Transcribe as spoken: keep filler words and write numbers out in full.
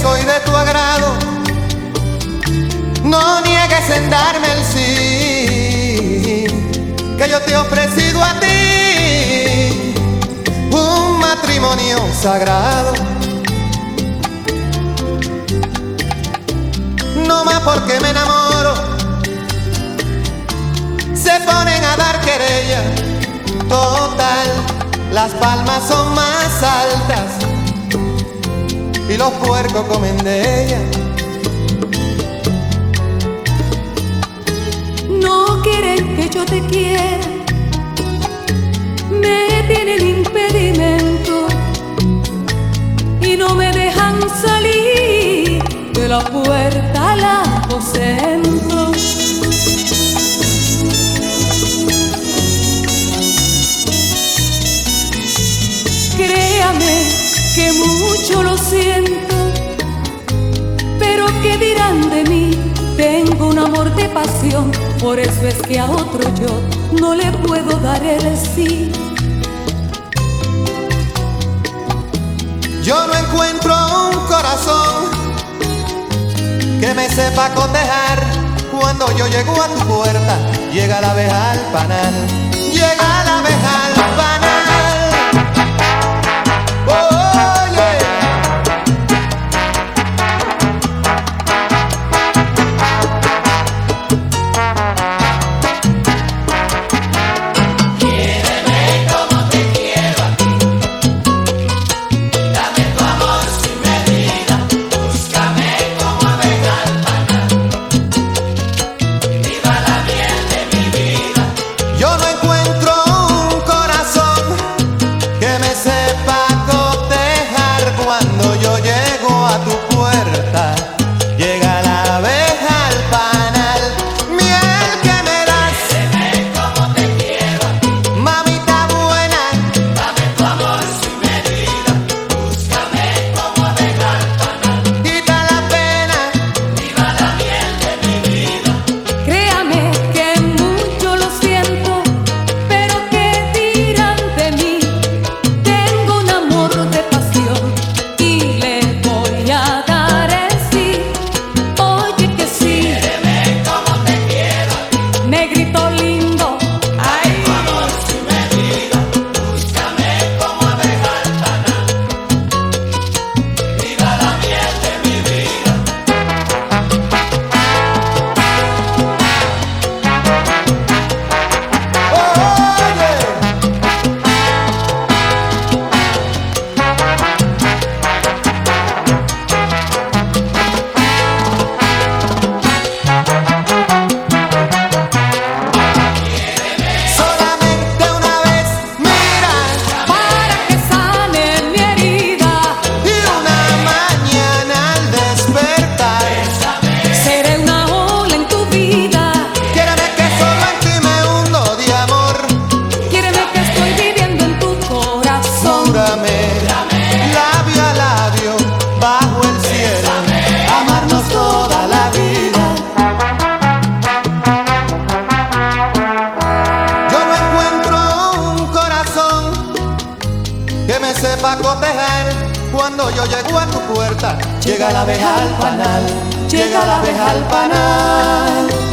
soy de tu agrado, no niegues en darme el sí, que yo te he ofrecido a ti un matrimonio sagrado. No más porque me enamoro, se ponen a dar querella. Total, las palmas son más altas y los puercos comen de ella. No quieren que yo te quiera, me tienen impedimento y no me dejan salir de la puerta al aposento. Créame que mucho lo siento, pero ¿qué dirán de mí? Tengo un amor de pasión, por eso es que a otro yo no le puedo dar el sí. Yo no encuentro un corazón que me sepa cotejar. Cuando yo llego a tu puerta, llega la abeja al panal, llega la abeja al panal. Sepa cotejar. Cuando yo llego a tu puerta, llega la abeja al panal, llega la abeja al panal.